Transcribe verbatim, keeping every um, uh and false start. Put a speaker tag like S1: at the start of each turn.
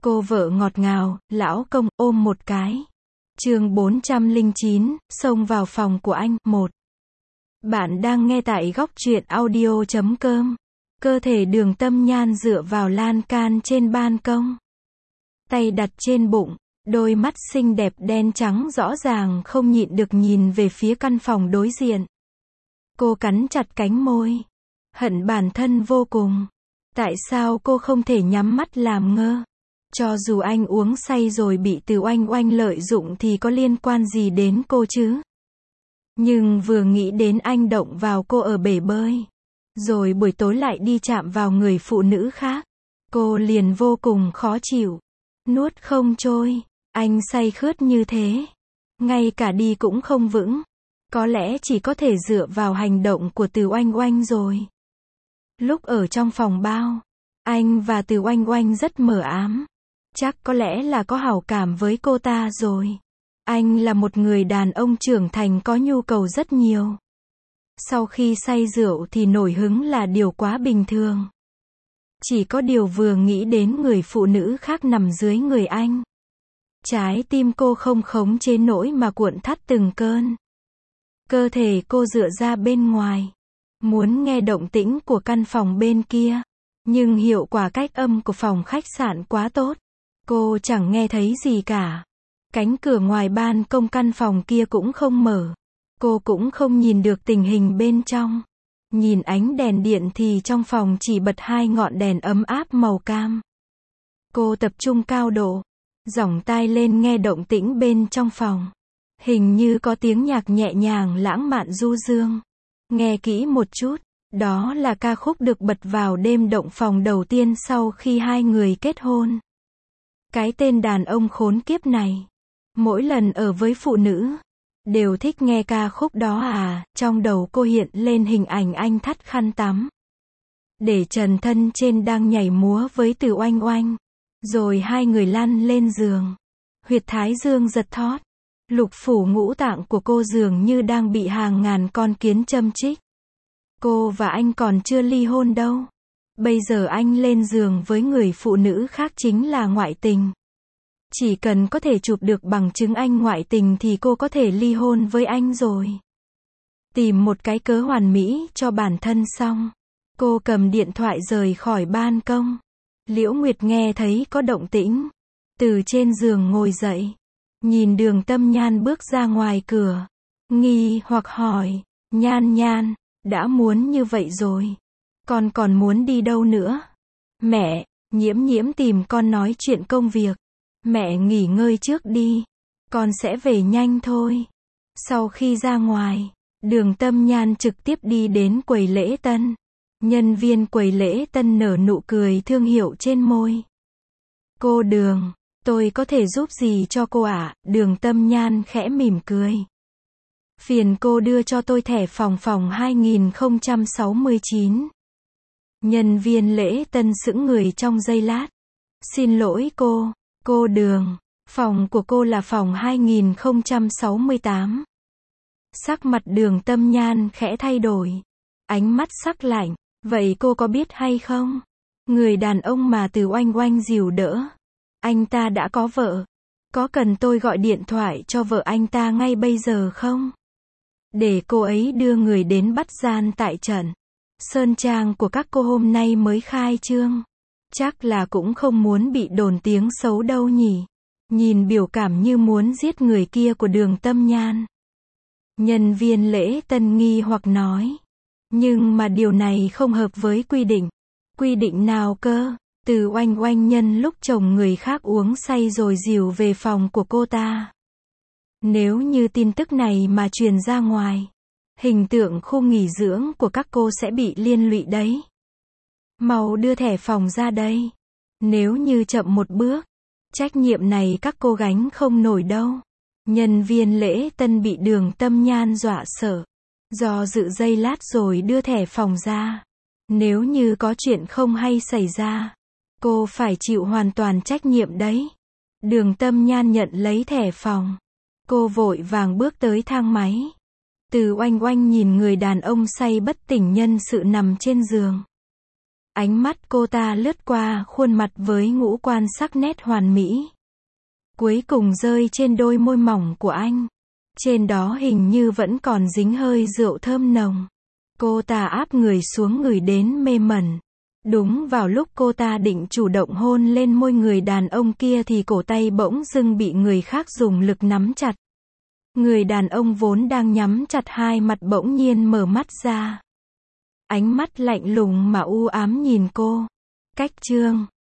S1: Cô vợ ngọt ngào, lão công, ôm một cái. Chương bốn trăm lẻ chín, xông vào phòng của anh, một. Bạn đang nghe tại góc truyện audio chấm com. Cơ thể Đường Tâm Nhan dựa vào lan can trên ban công. Tay đặt trên bụng, đôi mắt xinh đẹp đen trắng rõ ràng không nhịn được nhìn về phía căn phòng đối diện. Cô cắn chặt cánh môi. Hận bản thân vô cùng. Tại sao cô không thể nhắm mắt làm ngơ? Cho dù anh uống say rồi bị Từ Oanh Oanh lợi dụng thì có liên quan gì đến cô chứ? Nhưng vừa nghĩ đến anh động vào cô ở bể bơi, rồi buổi tối lại đi chạm vào người phụ nữ khác, cô liền vô cùng khó chịu. Nuốt không trôi, anh say khướt như thế, ngay cả đi cũng không vững. Có lẽ chỉ có thể dựa vào hành động của Từ Oanh Oanh rồi. Lúc ở trong phòng bao, anh và Từ Oanh Oanh rất mờ ám. Chắc có lẽ là có hảo cảm với cô ta rồi. Anh là một người đàn ông trưởng thành có nhu cầu rất nhiều. Sau khi say rượu thì nổi hứng là điều quá bình thường. Chỉ có điều vừa nghĩ đến người phụ nữ khác nằm dưới người anh, trái tim cô không khống chế nổi mà cuộn thắt từng cơn. Cơ thể cô dựa ra bên ngoài, muốn nghe động tĩnh của căn phòng bên kia. Nhưng hiệu quả cách âm của phòng khách sạn quá tốt. Cô chẳng nghe thấy gì cả. Cánh cửa ngoài ban công căn phòng kia cũng không mở. Cô cũng không nhìn được tình hình bên trong. Nhìn ánh đèn điện thì trong phòng chỉ bật hai ngọn đèn ấm áp màu cam. Cô tập trung cao độ, giỏng tai lên nghe động tĩnh bên trong phòng. Hình như có tiếng nhạc nhẹ nhàng lãng mạn du dương. Nghe kỹ một chút, đó là ca khúc được bật vào đêm động phòng đầu tiên sau khi hai người kết hôn. Cái tên đàn ông khốn kiếp này, mỗi lần ở với phụ nữ, đều thích nghe ca khúc đó à. Trong đầu cô hiện lên hình ảnh anh thắt khăn tắm, để trần thân trên đang nhảy múa với Từ Oanh Oanh. Rồi hai người lăn lên giường. Huyệt thái dương giật thót. Lục phủ ngũ tạng của cô dường như đang bị hàng ngàn con kiến châm chích. Cô và anh còn chưa ly hôn đâu. Bây giờ anh lên giường với người phụ nữ khác chính là ngoại tình. Chỉ cần có thể chụp được bằng chứng anh ngoại tình thì cô có thể ly hôn với anh rồi. Tìm một cái cớ hoàn mỹ cho bản thân xong, cô cầm điện thoại rời khỏi ban công. Liễu Nguyệt nghe thấy có động tĩnh, từ trên giường ngồi dậy, nhìn Đường Tâm Nhan bước ra ngoài cửa, nghi hoặc hỏi, Nhan Nhan, đã muốn như vậy rồi, con còn muốn đi đâu nữa? Mẹ, Nhiễm Nhiễm tìm con nói chuyện công việc. Mẹ nghỉ ngơi trước đi, con sẽ về nhanh thôi. Sau khi ra ngoài, Đường Tâm Nhan trực tiếp đi đến quầy lễ tân. Nhân viên quầy lễ tân nở nụ cười thương hiệu trên môi. Cô Đường, tôi có thể giúp gì cho cô ạ? À? Đường Tâm Nhan khẽ mỉm cười. Phiền cô đưa cho tôi thẻ phòng phòng hai nghìn không trăm sáu mươi chín. Nhân viên lễ tân sững người trong giây lát. Xin lỗi cô, cô Đường, phòng của cô là phòng hai nghìn không trăm sáu mươi tám. Sắc mặt Đường Tâm Nhan khẽ thay đổi. Ánh mắt sắc lạnh. Vậy cô có biết hay không? Người đàn ông mà Từ Oanh Oanh dìu đỡ, anh ta đã có vợ. Có cần tôi gọi điện thoại cho vợ anh ta ngay bây giờ không? Để cô ấy đưa người đến bắt gian tại trận. Sơn trang của các cô hôm nay mới khai trương. Chắc là cũng không muốn bị đồn tiếng xấu đâu nhỉ. Nhìn biểu cảm như muốn giết người kia của Đường Tâm Nhan, nhân viên lễ tân nghi hoặc nói. Nhưng mà điều này không hợp với quy định. Quy định nào cơ? Từ Oanh Oanh nhân lúc chồng người khác uống say rồi dìu về phòng của cô ta. Nếu như tin tức này mà truyền ra ngoài, hình tượng khu nghỉ dưỡng của các cô sẽ bị liên lụy đấy. Mau đưa thẻ phòng ra đây. Nếu như chậm một bước, trách nhiệm này các cô gánh không nổi đâu. Nhân viên lễ tân bị Đường Tâm Nhan dọa sợ. Do dự giây lát rồi đưa thẻ phòng ra. Nếu như có chuyện không hay xảy ra, cô phải chịu hoàn toàn trách nhiệm đấy. Đường Tâm Nhan nhận lấy thẻ phòng. Cô vội vàng bước tới thang máy. Từ Oanh Oanh nhìn người đàn ông say bất tỉnh nhân sự nằm trên giường. Ánh mắt cô ta lướt qua khuôn mặt với ngũ quan sắc nét hoàn mỹ. Cuối cùng rơi trên đôi môi mỏng của anh. Trên đó hình như vẫn còn dính hơi rượu thơm nồng. Cô ta áp người xuống ngửi đến mê mẩn. Đúng vào lúc cô ta định chủ động hôn lên môi người đàn ông kia thì cổ tay bỗng dưng bị người khác dùng lực nắm chặt. Người đàn ông vốn đang nhắm chặt hai mắt bỗng nhiên mở mắt ra. Ánh mắt lạnh lùng mà u ám nhìn cô. Cách chương